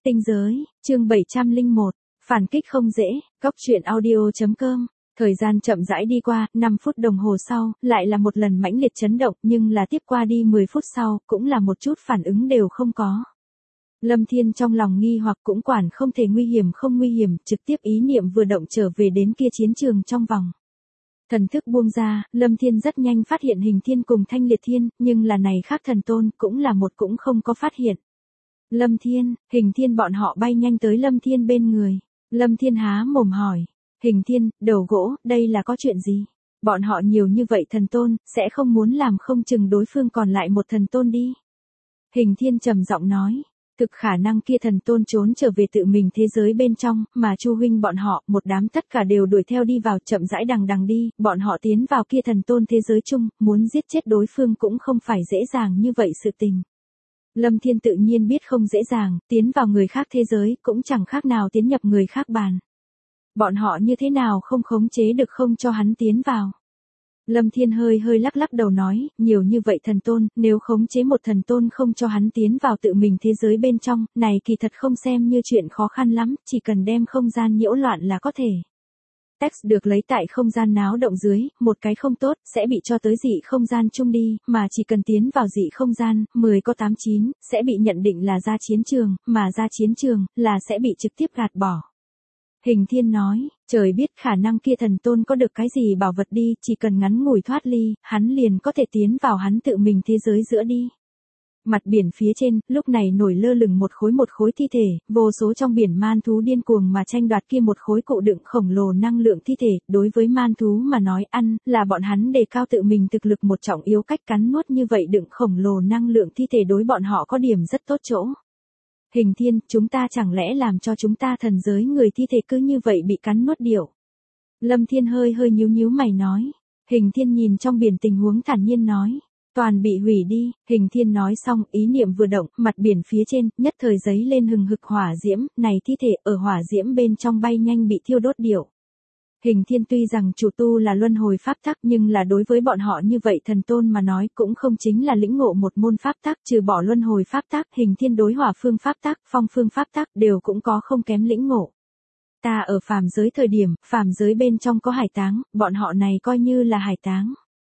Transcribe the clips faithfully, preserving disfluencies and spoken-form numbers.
Tinh giới, chương bảy trăm lẻ một, phản kích không dễ, cóc truyện audio chấm com. Thời gian chậm rãi đi qua, năm phút đồng hồ sau, lại là một lần mãnh liệt chấn động, nhưng là tiếp qua đi mười phút sau, cũng là một chút phản ứng đều không có. Lâm Thiên trong lòng nghi hoặc cũng quản không thể nguy hiểm không nguy hiểm, trực tiếp ý niệm vừa động trở về đến kia chiến trường trong vòng. Thần thức buông ra, Lâm Thiên rất nhanh phát hiện Hình Thiên cùng Thanh Liệt Thiên, nhưng là này khác thần tôn, cũng là một cũng không có phát hiện. Lâm Thiên, Hình Thiên bọn họ bay nhanh tới Lâm Thiên bên người. Lâm Thiên há mồm hỏi. Hình Thiên, đầu gỗ, đây là có chuyện gì? Bọn họ nhiều như vậy thần tôn, sẽ không muốn làm không chừng đối phương còn lại một thần tôn đi. Hình Thiên trầm giọng nói. Thực khả năng kia thần tôn trốn trở về tự mình thế giới bên trong, mà Chu huynh bọn họ, một đám tất cả đều đuổi theo đi vào, chậm rãi đằng đằng đi, bọn họ tiến vào kia thần tôn thế giới chung, muốn giết chết đối phương cũng không phải dễ dàng như vậy sự tình. Lâm Thiên tự nhiên biết không dễ dàng, tiến vào người khác thế giới, cũng chẳng khác nào tiến nhập người khác bàn. Bọn họ như thế nào không khống chế được không cho hắn tiến vào. Lâm Thiên hơi hơi lắc lắc đầu nói, nhiều như vậy thần tôn, nếu khống chế một thần tôn không cho hắn tiến vào tự mình thế giới bên trong, này kỳ thật không xem như chuyện khó khăn lắm, chỉ cần đem không gian nhiễu loạn là có thể. Text được lấy tại không gian náo động dưới, một cái không tốt, sẽ bị cho tới dị không gian chung đi, mà chỉ cần tiến vào dị không gian, mười có tám chín, sẽ bị nhận định là ra chiến trường, mà ra chiến trường, là sẽ bị trực tiếp gạt bỏ. Hình Thiên nói, trời biết khả năng kia thần tôn có được cái gì bảo vật đi, chỉ cần ngắn ngủi thoát ly, hắn liền có thể tiến vào hắn tự mình thế giới giữa đi. Mặt biển phía trên, lúc này nổi lơ lửng một khối một khối thi thể, vô số trong biển man thú điên cuồng mà tranh đoạt kia một khối cụ đựng khổng lồ năng lượng thi thể, đối với man thú mà nói ăn, là bọn hắn đề cao tự mình thực lực một trọng yếu cách cắn nuốt như vậy đựng khổng lồ năng lượng thi thể đối bọn họ có điểm rất tốt chỗ. Hình Thiên, chúng ta chẳng lẽ làm cho chúng ta thần giới người thi thể cứ như vậy bị cắn nuốt điểu. Lâm Thiên hơi hơi nhíu nhíu mày nói. Hình Thiên nhìn trong biển tình huống thản nhiên nói. Toàn bị hủy đi, Hình Thiên nói xong, ý niệm vừa động, mặt biển phía trên, nhất thời giấy lên hừng hực hỏa diễm, này thi thể ở hỏa diễm bên trong bay nhanh bị thiêu đốt điểu. Hình Thiên tuy rằng chủ tu là luân hồi pháp tắc nhưng là đối với bọn họ như vậy thần tôn mà nói cũng không chính là lĩnh ngộ một môn pháp tắc, trừ bỏ luân hồi pháp tắc, Hình Thiên đối hỏa phương pháp tắc, phong phương pháp tắc đều cũng có không kém lĩnh ngộ. Ta ở phàm giới thời điểm, phàm giới bên trong có hải táng, bọn họ này coi như là hải táng.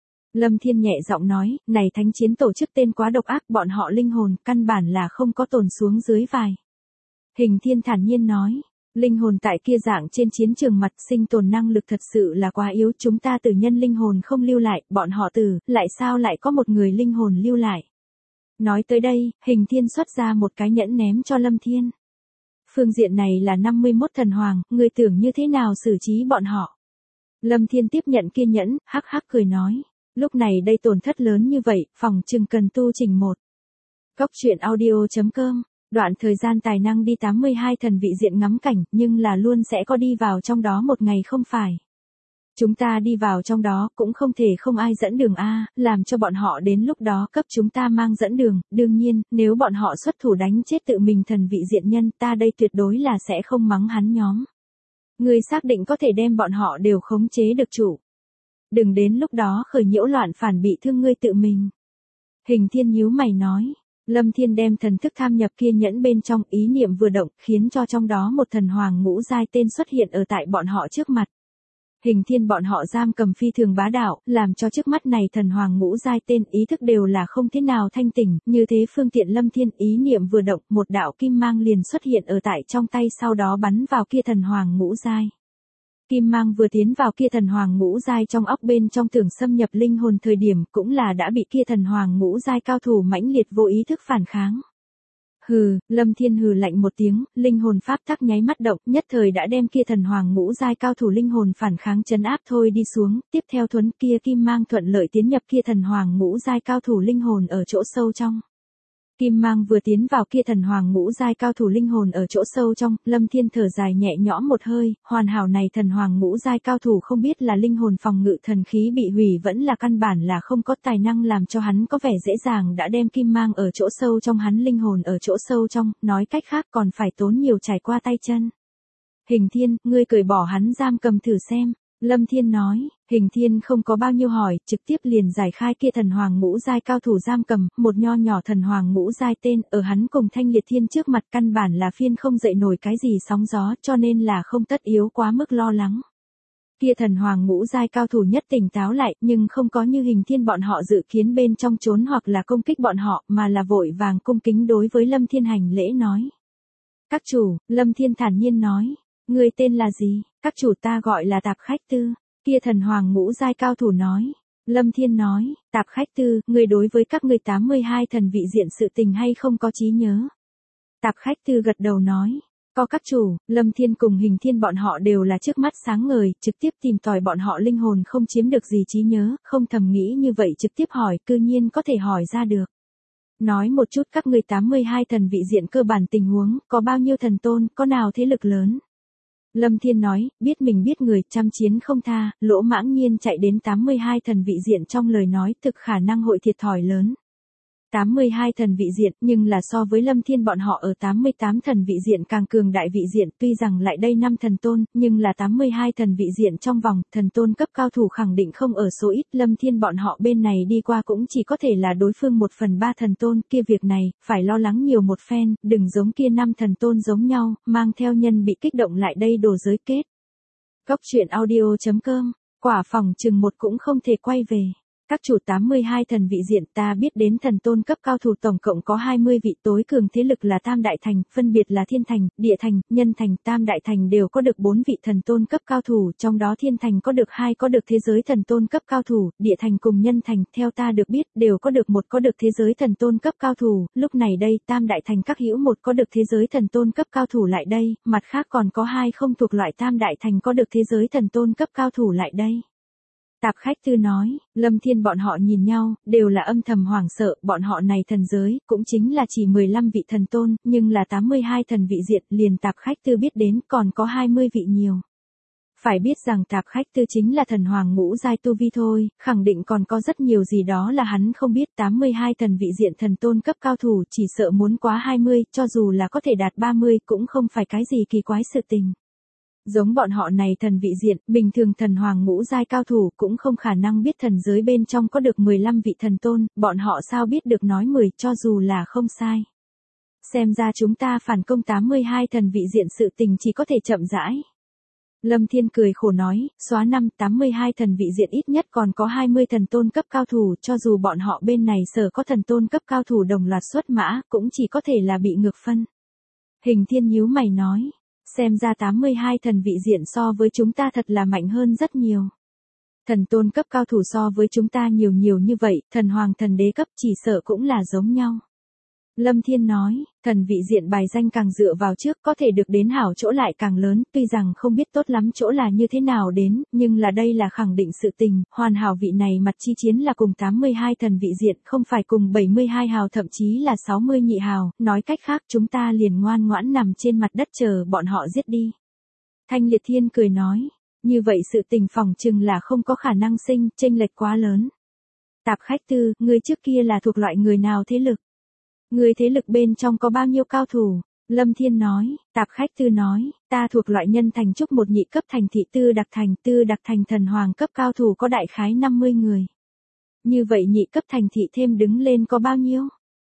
Lâm Thiên nhẹ giọng nói, này thánh chiến tổ chức tên quá độc ác, bọn họ linh hồn căn bản là không có tồn xuống dưới vài. Hình Thiên thản nhiên nói. Linh hồn tại kia dạng trên chiến trường mặt sinh tồn năng lực thật sự là quá yếu, chúng ta tử nhân linh hồn không lưu lại, bọn họ tử, lại sao lại có một người linh hồn lưu lại. Nói tới đây, Hình Thiên xuất ra một cái nhẫn ném cho Lâm Thiên. Phương diện này là năm mươi mốt thần hoàng, người tưởng như thế nào xử trí bọn họ. Lâm Thiên tiếp nhận kia nhẫn, hắc hắc cười nói, lúc này đây tổn thất lớn như vậy, phòng chừng cần tu chỉnh một. Cóc truyện audio chấm com. Đoạn thời gian tài năng đi tám mươi hai thần vị diện ngắm cảnh, nhưng là luôn sẽ có đi vào trong đó một ngày không phải. Chúng ta đi vào trong đó cũng không thể không ai dẫn đường a, làm cho bọn họ đến lúc đó cấp chúng ta mang dẫn đường, đương nhiên, nếu bọn họ xuất thủ đánh chết tự mình thần vị diện nhân, ta đây tuyệt đối là sẽ không mắng hắn nhóm. Người xác định có thể đem bọn họ đều khống chế được chủ. Đừng đến lúc đó khởi nhiễu loạn phản bị thương ngươi tự mình. Hình Thiên nhíu mày nói. Lâm Thiên đem thần thức tham nhập kia nhẫn bên trong, ý niệm vừa động, khiến cho trong đó một thần hoàng ngũ giai tên xuất hiện ở tại bọn họ trước mặt. Hình Thiên bọn họ giam cầm phi thường bá đạo, làm cho trước mắt này thần hoàng ngũ giai tên ý thức đều là không thế nào thanh tỉnh, như thế phương tiện Lâm Thiên ý niệm vừa động, một đạo kim mang liền xuất hiện ở tại trong tay, sau đó bắn vào kia thần hoàng ngũ giai. Kim mang vừa tiến vào kia thần hoàng ngũ giai trong óc bên trong tưởng xâm nhập linh hồn thời điểm cũng là đã bị kia thần hoàng ngũ giai cao thủ mãnh liệt vô ý thức phản kháng. Hừ, Lâm Thiên hừ lạnh một tiếng, linh hồn pháp tắc nháy mắt động, nhất thời đã đem kia thần hoàng ngũ giai cao thủ linh hồn phản kháng trấn áp thôi đi xuống, tiếp theo thuấn kia kim mang thuận lợi tiến nhập kia thần hoàng ngũ giai cao thủ linh hồn ở chỗ sâu trong. Kim mang vừa tiến vào kia thần hoàng ngũ giai cao thủ linh hồn ở chỗ sâu trong, Lâm Thiên thở dài nhẹ nhõm một hơi, hoàn hảo này thần hoàng ngũ giai cao thủ không biết là linh hồn phòng ngự thần khí bị hủy vẫn là căn bản là không có tài năng làm cho hắn có vẻ dễ dàng đã đem kim mang ở chỗ sâu trong hắn linh hồn ở chỗ sâu trong, nói cách khác còn phải tốn nhiều trải qua tay chân. Hình Thiên, ngươi cởi bỏ hắn giam cầm thử xem. Lâm Thiên nói, Hình Thiên không có bao nhiêu hỏi, trực tiếp liền giải khai kia thần hoàng ngũ giai cao thủ giam cầm, một nho nhỏ thần hoàng ngũ giai tên, ở hắn cùng Thanh Liệt Thiên trước mặt căn bản là phiên không dậy nổi cái gì sóng gió, cho nên là không tất yếu quá mức lo lắng. Kia thần hoàng ngũ giai cao thủ nhất tỉnh táo lại, nhưng không có như Hình Thiên bọn họ dự kiến bên trong trốn hoặc là công kích bọn họ, mà là vội vàng cung kính đối với Lâm Thiên hành lễ nói. Các chủ, Lâm Thiên thản nhiên nói, người tên là gì? Các chủ ta gọi là Tạp Khách Tư. Kia thần hoàng ngũ giai cao thủ nói. Lâm Thiên nói, Tạp Khách Tư, người đối với các ngươi tám mươi hai thần vị diện sự tình hay không có trí nhớ? Tạp Khách Tư gật đầu nói. Có các chủ, Lâm Thiên cùng Hình Thiên bọn họ đều là trước mắt sáng ngời, trực tiếp tìm tòi bọn họ linh hồn không chiếm được gì trí nhớ, không thầm nghĩ như vậy trực tiếp hỏi, cư nhiên có thể hỏi ra được. Nói một chút các ngươi tám mươi hai thần vị diện cơ bản tình huống, có bao nhiêu thần tôn, có nào thế lực lớn. Lâm Thiên nói, biết mình biết người, trăm chiến không tha, lỗ mãng nhiên chạy đến tám mươi hai thần vị diện trong lời nói thực khả năng hội thiệt thòi lớn. tám mươi hai thần vị diện, nhưng là so với Lâm Thiên bọn họ ở tám mươi tám thần vị diện càng cường đại vị diện, tuy rằng lại đây năm thần tôn, nhưng là tám mươi hai thần vị diện trong vòng, thần tôn cấp cao thủ khẳng định không ở số ít, Lâm Thiên bọn họ bên này đi qua cũng chỉ có thể là đối phương một phần ba thần tôn, kia việc này, phải lo lắng nhiều một phen, đừng giống kia năm thần tôn giống nhau, mang theo nhân bị kích động lại đây đổ giới kết. Góc truyện audio chấm com, quả phòng chừng một cũng không thể quay về. Các chủ tám mươi hai thần vị diện ta biết đến thần tôn cấp cao thủ tổng cộng có hai mươi vị tối cường thế lực là Tam Đại Thành, phân biệt là Thiên Thành, Địa Thành, Nhân Thành, Tam Đại Thành đều có được bốn vị thần tôn cấp cao thủ, trong đó Thiên Thành có được hai có được thế giới thần tôn cấp cao thủ, Địa Thành cùng Nhân Thành, theo ta được biết, đều có được một có được thế giới thần tôn cấp cao thủ, lúc này đây Tam Đại Thành các hữu một có được thế giới thần tôn cấp cao thủ lại đây, mặt khác còn có hai không thuộc loại Tam Đại Thành có được thế giới thần tôn cấp cao thủ lại đây. Tạp Khách Tư nói, Lâm Thiên bọn họ nhìn nhau, đều là âm thầm hoảng sợ, bọn họ này thần giới, cũng chính là chỉ mười lăm vị thần tôn, nhưng là tám mươi hai thần vị diện, liền Tạp Khách Tư biết đến, còn có hai mươi vị nhiều. Phải biết rằng Tạp Khách Tư chính là thần hoàng ngũ giai tu vi thôi, khẳng định còn có rất nhiều gì đó là hắn không biết. Tám mươi hai thần vị diện thần tôn cấp cao thủ chỉ sợ muốn quá hai mươi, cho dù là có thể đạt ba mươi cũng không phải cái gì kỳ quái sự tình. Giống bọn họ này thần vị diện, bình thường thần hoàng ngũ giai cao thủ cũng không khả năng biết thần giới bên trong có được mười lăm vị thần tôn, bọn họ sao biết được nói mười cho dù là không sai. Xem ra chúng ta phản công tám mươi hai thần vị diện sự tình chỉ có thể chậm rãi. Lâm Thiên cười khổ nói, xóa năm tám mươi hai thần vị diện ít nhất còn có hai mươi thần tôn cấp cao thủ, cho dù bọn họ bên này sở có thần tôn cấp cao thủ đồng loạt xuất mã, cũng chỉ có thể là bị ngược phân. Hình Thiên nhíu mày nói. Xem ra tám mươi hai thần vị diện so với chúng ta thật là mạnh hơn rất nhiều. Thần tôn cấp cao thủ so với chúng ta nhiều nhiều như vậy, thần hoàng thần đế cấp chỉ sợ cũng là giống nhau. Lâm Thiên nói, thần vị diện bài danh càng dựa vào trước có thể được đến hảo chỗ lại càng lớn, tuy rằng không biết tốt lắm chỗ là như thế nào đến, nhưng là đây là khẳng định sự tình, hoàn hảo vị này mặt chi chiến là cùng tám mươi hai thần vị diện, không phải cùng bảy mươi hai hào thậm chí là sáu mươi nhị hào, nói cách khác chúng ta liền ngoan ngoãn nằm trên mặt đất chờ bọn họ giết đi. Thanh Liệt Thiên cười nói, như vậy sự tình phòng chừng là không có khả năng sinh, chênh lệch quá lớn. Tạp Khách Tư, ngươi trước kia là thuộc loại người nào thế lực? Người thế lực bên trong có bao nhiêu cao thủ? Lâm Thiên nói, Tạp Khách Tư nói, ta thuộc loại Nhân Thành trúc một nhị cấp thành thị Tư Đặc Thành, Tư Đặc Thành thần hoàng cấp cao thủ có đại khái năm mươi người. Như vậy nhị cấp thành thị thêm đứng lên có bao nhiêu?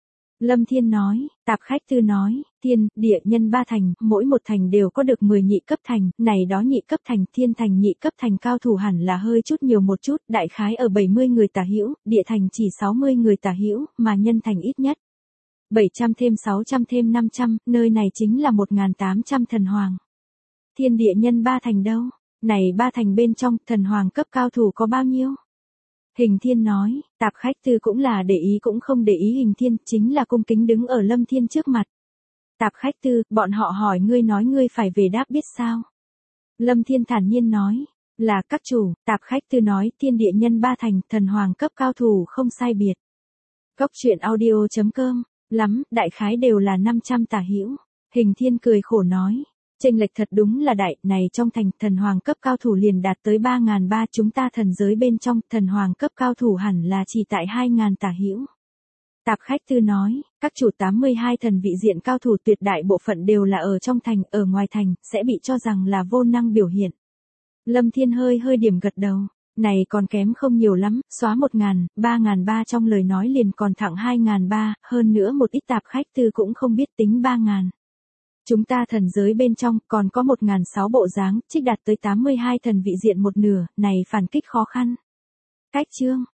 Lâm Thiên nói, Tạp Khách Tư nói, Thiên, Địa, Nhân ba thành, mỗi một thành đều có được mười nhị cấp thành, này đó nhị cấp thành, Thiên thành nhị cấp thành cao thủ hẳn là hơi chút nhiều một chút, đại khái ở bảy mươi người tả hữu, Địa thành chỉ sáu mươi người tả hữu, mà Nhân thành ít nhất bảy trăm thêm sáu trăm thêm năm trăm, nơi này chính là một nghìn tám trăm thần hoàng. Thiên Địa Nhân ba thành đâu? Này ba thành bên trong, thần hoàng cấp cao thủ có bao nhiêu? Hình Thiên nói, Tạp Khách Tư cũng là để ý cũng không để ý. Hình Thiên, chính là cung kính đứng ở Lâm Thiên trước mặt. Tạp Khách Tư, bọn họ hỏi ngươi nói ngươi phải về đáp biết sao? Lâm Thiên thản nhiên nói, là các chủ. Tạp Khách Tư nói, Thiên Địa Nhân ba thành, thần hoàng cấp cao thủ không sai biệt. Góc truyện audio chấm com, lắm, đại khái đều là năm trăm tả hữu. Hình Thiên cười khổ nói, chênh lệch thật đúng là đại, này trong thành thần hoàng cấp cao thủ liền đạt tới ba nghìn ba, chúng ta thần giới bên trong thần hoàng cấp cao thủ hẳn là chỉ tại hai nghìn tả hữu. Tạp Khách Tư nói, các chủ tám mươi hai thần vị diện cao thủ tuyệt đại bộ phận đều là ở trong thành, ở ngoài thành, sẽ bị cho rằng là vô năng biểu hiện. Lâm Thiên hơi hơi điểm gật đầu. Này còn kém không nhiều lắm, xóa một ngàn, ba ngàn ba trong lời nói liền còn thẳng hai ngàn ba, hơn nữa một ít tạp khách tư cũng không biết tính ba ngàn. Chúng ta thần giới bên trong còn có một ngàn sáu bộ dáng, trích đạt tới tám mươi hai thần vị diện một nửa, này phản kích khó khăn. Cách chương.